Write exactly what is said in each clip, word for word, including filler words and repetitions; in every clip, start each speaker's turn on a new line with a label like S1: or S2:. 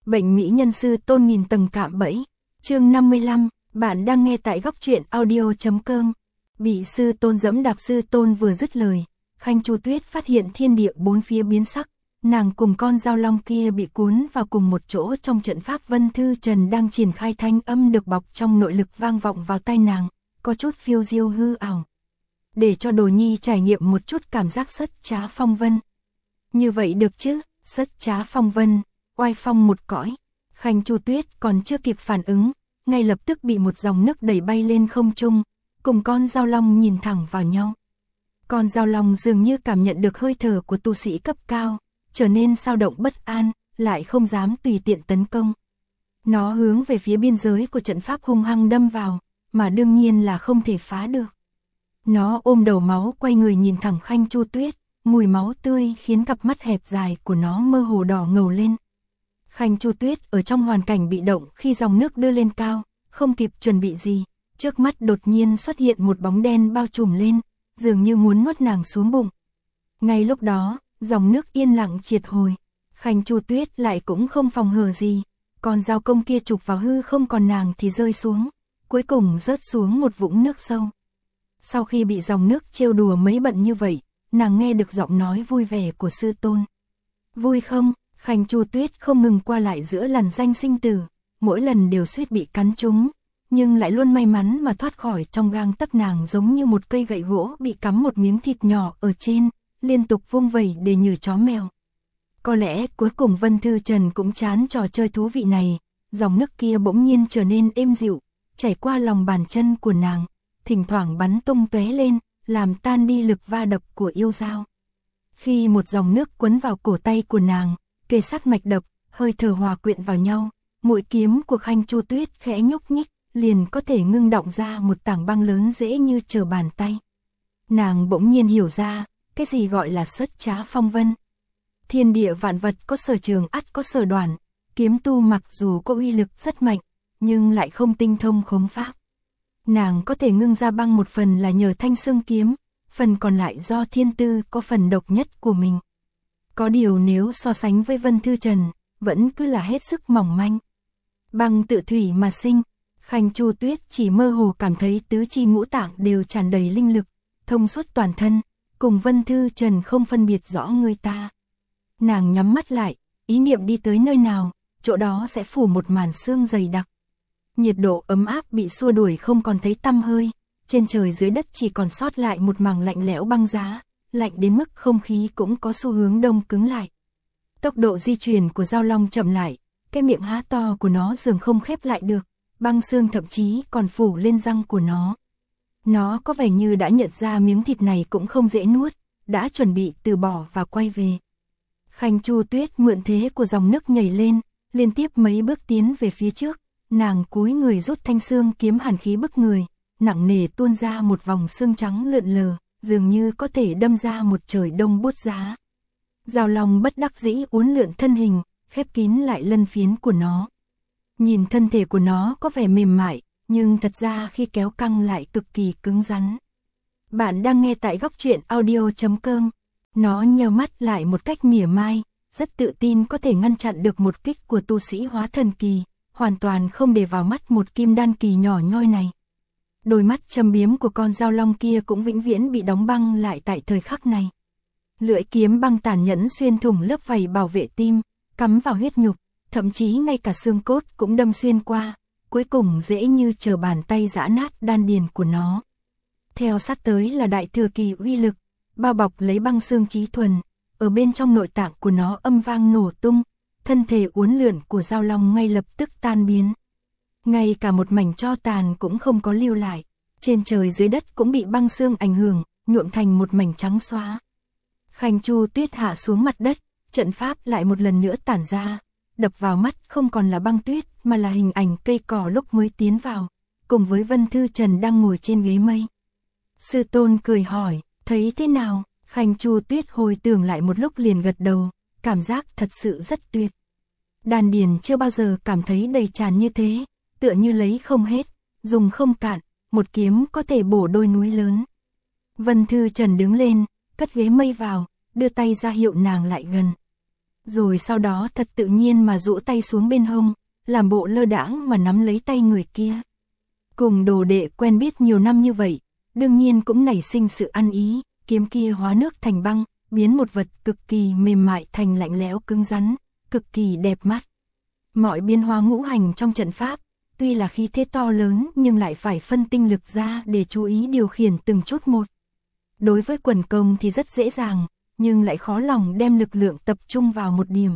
S1: Bệnh mỹ nhân sư tôn nghìn tầng cạm bẫy. Chương năm mươi lăm, bạn đang nghe tại góc truyện audio chấm com. Bị sư tôn dẫm đạp, sư tôn vừa dứt lời, Khanh Chu Tuyết phát hiện thiên địa bốn phía biến sắc, nàng cùng con dao long kia bị cuốn vào cùng một chỗ trong trận pháp. Vân Thư Trần đang triển khai, thanh âm được bọc trong nội lực vang vọng vào tai nàng, có chút phiêu diêu hư ảo. Để cho Đồ Nhi trải nghiệm một chút cảm giác sất trá phong vân. Như vậy được chứ? Sất trá phong vân, oai phong một cõi. Khanh Chu Tuyết còn chưa kịp phản ứng, ngay lập tức bị một dòng nước đẩy bay lên không trung, cùng con dao long nhìn thẳng vào nhau. Con dao long dường như cảm nhận được hơi thở của tu sĩ cấp cao, trở nên xao động bất an, lại không dám tùy tiện tấn công. Nó hướng về phía biên giới của trận pháp hung hăng đâm vào, mà đương nhiên là không thể phá được. Nó ôm đầu máu quay người nhìn thẳng Khanh Chu Tuyết, mùi máu tươi khiến cặp mắt hẹp dài của nó mơ hồ đỏ ngầu lên. Khanh Chu Tuyết ở trong hoàn cảnh bị động khi dòng nước đưa lên cao, không kịp chuẩn bị gì, trước mắt đột nhiên xuất hiện một bóng đen bao trùm lên, dường như muốn nuốt nàng xuống bụng. Ngay lúc đó, dòng nước yên lặng triệt hồi, Khanh Chu Tuyết lại cũng không phòng hờ gì, còn dao công kia chụp vào hư không, còn nàng thì rơi xuống, cuối cùng rớt xuống một vũng nước sâu. Sau khi bị dòng nước trêu đùa mấy bận như vậy, nàng nghe được giọng nói vui vẻ của sư tôn. Vui không? Khanh Chu Tuyết không ngừng qua lại giữa làn danh sinh tử, mỗi lần đều suýt bị cắn trúng, nhưng lại luôn may mắn mà thoát khỏi. Trong gang tấc nàng giống như một cây gậy gỗ bị cắm một miếng thịt nhỏ ở trên, liên tục vung vẩy để nhử chó mèo. Có lẽ cuối cùng Vân Thư Trần cũng chán trò chơi thú vị này, dòng nước kia bỗng nhiên trở nên êm dịu, chảy qua lòng bàn chân của nàng, thỉnh thoảng bắn tung tóe lên, làm tan đi lực va đập của yêu dao. Khi một dòng nước quấn vào cổ tay của nàng, kề sát mạch đập, hơi thở hòa quyện vào nhau, mũi kiếm của Khanh Chu Tuyết khẽ nhúc nhích, liền có thể ngưng động ra một tảng băng lớn dễ như trở bàn tay. Nàng bỗng nhiên hiểu ra, cái gì gọi là sất trá phong vân. Thiên địa vạn vật có sở trường ắt có sở đoản, kiếm tu mặc dù có uy lực rất mạnh, nhưng lại không tinh thông khống pháp. Nàng có thể ngưng ra băng một phần là nhờ thanh xương kiếm, phần còn lại do thiên tư có phần độc nhất của mình. Có điều nếu so sánh với Vân Thư Trần, vẫn cứ là hết sức mỏng manh. Băng tự thủy mà sinh, Khanh Chu Tuyết chỉ mơ hồ cảm thấy tứ chi ngũ tạng đều tràn đầy linh lực, thông suốt toàn thân, cùng Vân Thư Trần không phân biệt rõ người ta. Nàng nhắm mắt lại, ý niệm đi tới nơi nào, chỗ đó sẽ phủ một màn sương dày đặc. Nhiệt độ ấm áp bị xua đuổi không còn thấy tăm hơi, trên trời dưới đất chỉ còn sót lại một mảng lạnh lẽo băng giá, lạnh đến mức không khí cũng có xu hướng đông cứng lại. Tốc độ di chuyển của dao long chậm lại, cái miệng há to của nó dường không khép lại được, băng xương thậm chí còn phủ lên răng của nó. Nó có vẻ như đã nhận ra miếng thịt này cũng không dễ nuốt, đã chuẩn bị từ bỏ và quay về. Khanh Chu Tuyết mượn thế của dòng nước nhảy lên, liên tiếp mấy bước tiến về phía trước, nàng cúi người rút thanh xương kiếm hàn khí bức người, nặng nề tuôn ra một vòng xương trắng lượn lờ, dường như có thể đâm ra một trời đông buốt giá. Dao long bất đắc dĩ uốn lượn thân hình, khép kín lại lân phiến của nó. Nhìn thân thể của nó có vẻ mềm mại, nhưng thật ra khi kéo căng lại cực kỳ cứng rắn. Bạn đang nghe tại góc truyện audio chấm com. Nó nheo mắt lại một cách mỉa mai, rất tự tin có thể ngăn chặn được một kích của tu sĩ hóa thần kỳ, hoàn toàn không để vào mắt một kim đan kỳ nhỏ nhoi này. Đôi mắt châm biếm của con dao long kia cũng vĩnh viễn bị đóng băng lại tại thời khắc này. Lưỡi kiếm băng tàn nhẫn xuyên thủng lớp vảy bảo vệ tim, cắm vào huyết nhục, thậm chí ngay cả xương cốt cũng đâm xuyên qua, cuối cùng dễ như trở bàn tay giã nát đan điền của nó. Theo sát tới là đại thừa kỳ uy lực, bao bọc lấy băng xương chí thuần, ở bên trong nội tạng của nó âm vang nổ tung, thân thể uốn lượn của dao long ngay lập tức tan biến. Ngay cả một mảnh tro tàn cũng không có lưu lại, trên trời dưới đất cũng bị băng xương ảnh hưởng, nhuộm thành một mảnh trắng xóa. Khanh Chu Tuyết hạ xuống mặt đất, trận pháp lại một lần nữa tản ra, đập vào mắt không còn là băng tuyết mà là hình ảnh cây cỏ lúc mới tiến vào, cùng với Vân Thư Trần đang ngồi trên ghế mây. Sư tôn cười hỏi, thấy thế nào? Khanh Chu Tuyết hồi tưởng lại một lúc liền gật đầu, cảm giác thật sự rất tuyệt. Đan điền chưa bao giờ cảm thấy đầy tràn như thế, tựa như lấy không hết, dùng không cạn, một kiếm có thể bổ đôi núi lớn. Vân Thư Trần đứng lên, cất ghế mây vào, đưa tay ra hiệu nàng lại gần. rồi sau đó thật tự nhiên mà duỗi tay xuống bên hông, làm bộ lơ đãng mà nắm lấy tay người kia. Cùng đồ đệ quen biết nhiều năm như vậy, đương nhiên cũng nảy sinh sự ăn ý, kiếm kia hóa nước thành băng, biến một vật cực kỳ mềm mại thành lạnh lẽo cứng rắn, cực kỳ đẹp mắt. Mọi biến hóa ngũ hành trong trận pháp, tuy là khí thế to lớn nhưng lại phải phân tinh lực ra để chú ý điều khiển từng chút một. Đối với quần công thì rất dễ dàng, nhưng lại khó lòng đem lực lượng tập trung vào một điểm.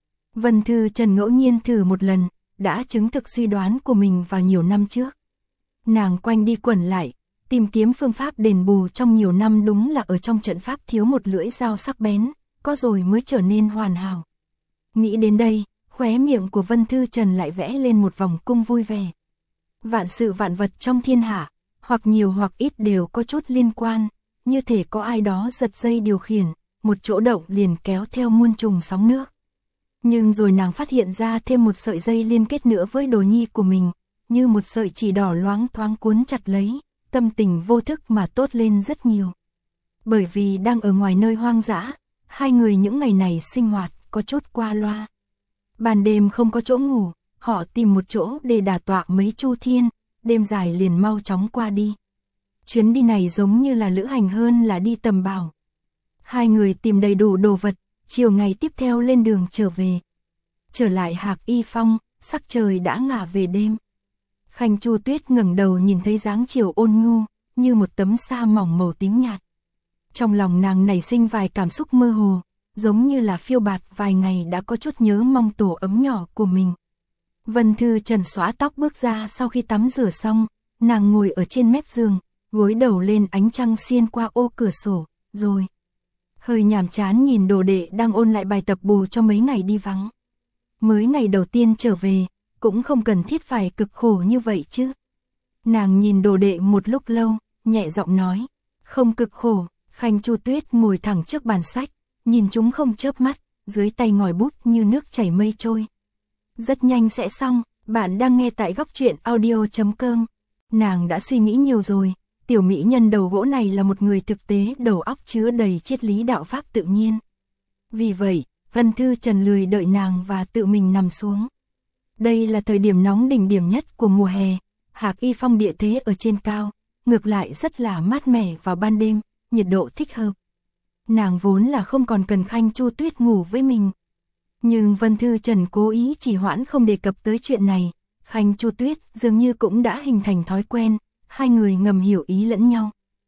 S1: Vân Thư Trần ngẫu nhiên thử một lần, đã chứng thực suy đoán của mình vào nhiều năm trước. Nàng quanh đi quẩn lại, tìm kiếm phương pháp đền bù trong nhiều năm đúng là ở trong trận pháp thiếu một lưỡi dao sắc bén, có rồi mới trở nên hoàn hảo. Nghĩ đến đây, khóe miệng của Vân Thư Trần lại vẽ lên một vòng cung vui vẻ. Vạn sự vạn vật trong thiên hạ, hoặc nhiều hoặc ít đều có chút liên quan, như thể có ai đó giật dây điều khiển, một chỗ động liền kéo theo muôn trùng sóng nước. Nhưng rồi nàng phát hiện ra thêm một sợi dây liên kết nữa với đồ nhi của mình, như một sợi chỉ đỏ loáng thoáng cuốn chặt lấy, tâm tình vô thức mà tốt lên rất nhiều. Bởi vì đang ở ngoài nơi hoang dã, hai người những ngày này sinh hoạt có chút qua loa. Ban đêm không có chỗ ngủ, họ tìm một chỗ để đả tọa mấy chu thiên, đêm dài liền mau chóng qua đi. Chuyến đi này giống như là lữ hành hơn là đi tầm bảo. Hai người tìm đầy đủ đồ vật, chiều ngày tiếp theo lên đường trở về. Trở lại Hạc Y Phong, sắc trời đã ngả về đêm. Khanh Chu Tuyết ngẩng đầu nhìn thấy dáng chiều ôn nhu, như một tấm sa mỏng màu tím nhạt. Trong lòng nàng nảy sinh vài cảm xúc mơ hồ, giống như là phiêu bạt vài ngày đã có chút nhớ mong tổ ấm nhỏ của mình. Vân Thư Trần xõa tóc bước ra sau khi tắm rửa xong, nàng ngồi ở trên mép giường, gối đầu lên ánh trăng xiên qua ô cửa sổ, rồi hơi nhàm chán nhìn đồ đệ đang ôn lại bài tập bù cho mấy ngày đi vắng. Mới ngày đầu tiên trở về, cũng không cần thiết phải cực khổ như vậy chứ. Nàng nhìn đồ đệ một lúc lâu, nhẹ giọng nói, không cực khổ. Khanh Chu Tuyết ngồi thẳng trước bàn sách, nhìn chúng không chớp mắt, dưới tay ngòi bút như nước chảy mây trôi. Rất nhanh sẽ xong, bạn đang nghe tại góc truyện audio chấm com. Nàng đã suy nghĩ nhiều rồi, tiểu mỹ nhân đầu gỗ này là một người thực tế, đầu óc chứa đầy triết lý đạo pháp tự nhiên. Vì vậy, Vân Thư Trần lười đợi nàng và tự mình nằm xuống. Đây là thời điểm nóng đỉnh điểm nhất của mùa hè, Hạc Y Phong địa thế ở trên cao, ngược lại rất là mát mẻ vào ban đêm, nhiệt độ thích hợp. Nàng vốn là không còn cần Khanh Chu Tuyết ngủ với mình. Nhưng Vân Thư Trần cố ý chỉ hoãn không đề cập tới chuyện này, Khanh Chu Tuyết dường như cũng đã hình thành thói quen, hai người ngầm hiểu ý lẫn nhau.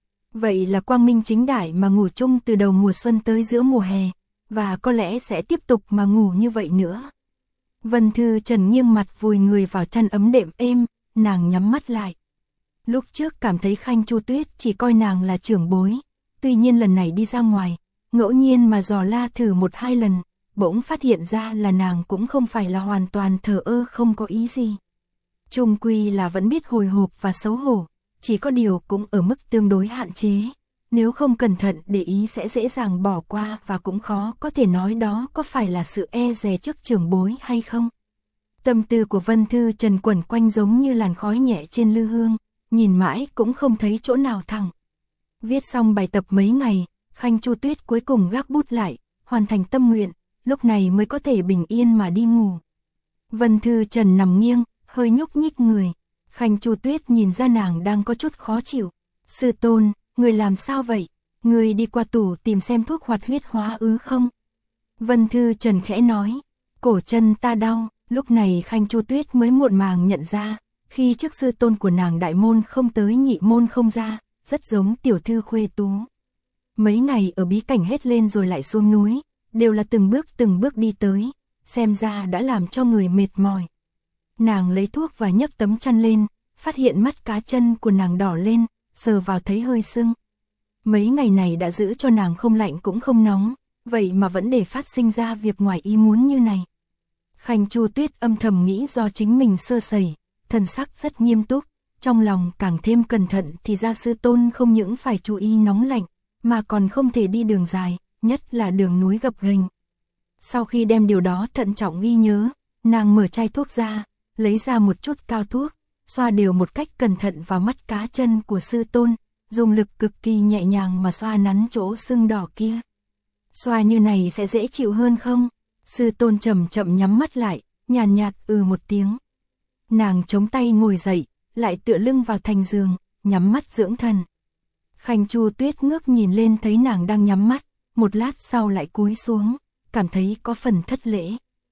S1: Vậy là quang minh chính đại mà ngủ chung từ đầu mùa xuân tới giữa mùa hè, và có lẽ sẽ tiếp tục mà ngủ như vậy nữa. Vân Thư Trần nghiêng mặt vùi người vào chăn ấm đệm êm, nàng nhắm mắt lại. Lúc trước cảm thấy Khanh Chu Tuyết chỉ coi nàng là trưởng bối, tuy nhiên lần này đi ra ngoài, ngẫu nhiên mà dò la thử một hai lần, bỗng phát hiện ra là nàng cũng không phải là hoàn toàn thờ ơ không có ý gì. Chung quy là vẫn biết hồi hộp và xấu hổ, chỉ có điều cũng ở mức tương đối hạn chế, nếu không cẩn thận để ý sẽ dễ dàng bỏ qua và cũng khó có thể nói đó có phải là sự e dè trước trưởng bối hay không. Tâm tư của Vân Thư Trần quẩn quanh giống như làn khói nhẹ trên lư hương, nhìn mãi cũng không thấy chỗ nào thẳng. Viết xong bài tập mấy ngày, Khanh Chu Tuyết cuối cùng gác bút lại, hoàn thành tâm nguyện, lúc này mới có thể bình yên mà đi ngủ. Vân Thư Trần nằm nghiêng, hơi nhúc nhích người. Khanh Chu Tuyết nhìn ra nàng đang có chút khó chịu. Sư tôn, người làm sao vậy? Người đi qua tủ tìm xem thuốc hoạt huyết hóa ứ không? Vân Thư Trần khẽ nói, cổ chân ta đau. Lúc này Khanh Chu Tuyết mới muộn màng nhận ra, khi trước sư tôn của nàng đại môn không tới nhị môn không ra, rất giống tiểu thư khuê tú. Mấy ngày ở bí cảnh hết lên rồi lại xuống núi, đều là từng bước từng bước đi tới, xem ra đã làm cho người mệt mỏi. Nàng lấy thuốc và nhấc tấm chăn lên, phát hiện mắt cá chân của nàng đỏ lên, sờ vào thấy hơi sưng. Mấy ngày này đã giữ cho nàng không lạnh cũng không nóng, vậy mà vẫn để phát sinh ra việc ngoài ý muốn như này. Khanh Chu Tuyết âm thầm nghĩ do chính mình sơ sẩy, thần sắc rất nghiêm túc, trong lòng càng thêm cẩn thận thì ra sư tôn không những phải chú ý nóng lạnh, mà còn không thể đi đường dài, nhất là đường núi gập ghềnh. Sau khi đem điều đó thận trọng ghi nhớ, nàng mở chai thuốc ra, lấy ra một chút cao thuốc, xoa đều một cách cẩn thận vào mắt cá chân của sư tôn, dùng lực cực kỳ nhẹ nhàng mà xoa nắn chỗ sưng đỏ kia. Xoa như này sẽ dễ chịu hơn không? Sư tôn chậm chậm nhắm mắt lại, nhàn nhạt, nhạt ừ một tiếng. Nàng chống tay ngồi dậy, lại tựa lưng vào thành giường, nhắm mắt dưỡng thần. Khanh Chu Tuyết ngước nhìn lên thấy nàng đang nhắm mắt, một lát sau lại cúi xuống, cảm thấy có phần thất lễ.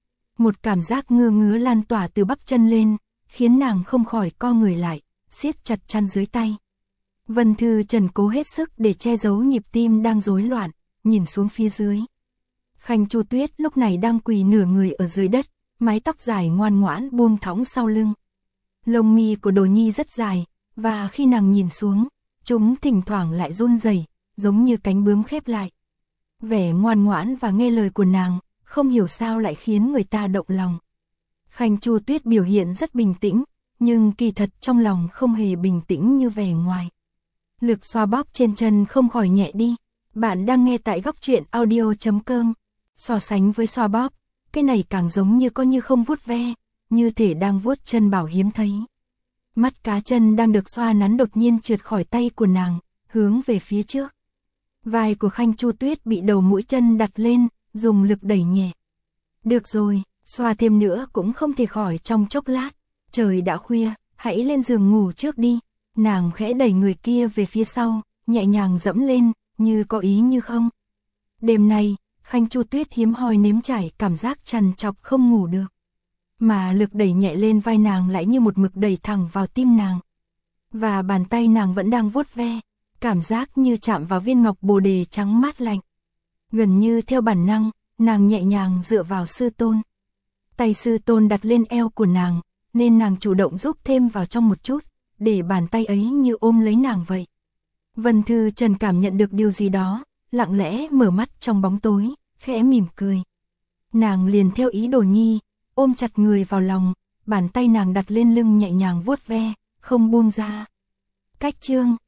S1: Một cảm giác ngơ ngứa lan tỏa từ bắp chân lên, khiến nàng không khỏi co người lại, siết chặt chăn dưới tay. Vân Thư Trần cố hết sức để che giấu nhịp tim đang rối loạn, nhìn xuống phía dưới. Khanh Chu Tuyết lúc này đang quỳ nửa người ở dưới đất, mái tóc dài ngoan ngoãn buông thõng sau lưng. Lông mi của Đồ Nhi rất dài, và khi nàng nhìn xuống, chúng thỉnh thoảng lại run rẩy, giống như cánh bướm khép lại. Vẻ ngoan ngoãn và nghe lời của nàng, không hiểu sao lại khiến người ta động lòng. Khanh Chu Tuyết biểu hiện rất bình tĩnh, nhưng kỳ thật trong lòng không hề bình tĩnh như vẻ ngoài. Lực xoa bóp trên chân không khỏi nhẹ đi. Bạn đang nghe tại góc truyện audio chấm com. So sánh với xoa bóp, cái này càng giống như có như không vuốt ve, như thể đang vuốt chân bảo hiếm thấy. Mắt cá chân đang được xoa nắn đột nhiên trượt khỏi tay của nàng, hướng về phía trước. Vai của Khanh Chu Tuyết bị đầu mũi chân đặt lên, dùng lực đẩy nhẹ. Được rồi, xoa thêm nữa cũng không thể khỏi trong chốc lát. Trời đã khuya, hãy lên giường ngủ trước đi. Nàng khẽ đẩy người kia về phía sau, nhẹ nhàng dẫm lên, như có ý như không. Đêm nay, Khanh Chu Tuyết hiếm hoi nếm trải cảm giác trằn trọc không ngủ được. Mà lực đẩy nhẹ lên vai nàng lại như một mực đẩy thẳng vào tim nàng. Và bàn tay nàng vẫn đang vuốt ve, cảm giác như chạm vào viên ngọc bồ đề trắng mát lạnh. Gần như theo bản năng, nàng nhẹ nhàng dựa vào sư tôn. Tay sư tôn đặt lên eo của nàng, nên nàng chủ động giúp thêm vào trong một chút, để bàn tay ấy như ôm lấy nàng vậy. Vân Thư Trần cảm nhận được điều gì đó, lặng lẽ mở mắt trong bóng tối, khẽ mỉm cười. Nàng liền theo ý Đồ Nhi, ôm chặt người vào lòng, bàn tay nàng đặt lên lưng nhẹ nhàng vuốt ve, không buông ra. Cách chương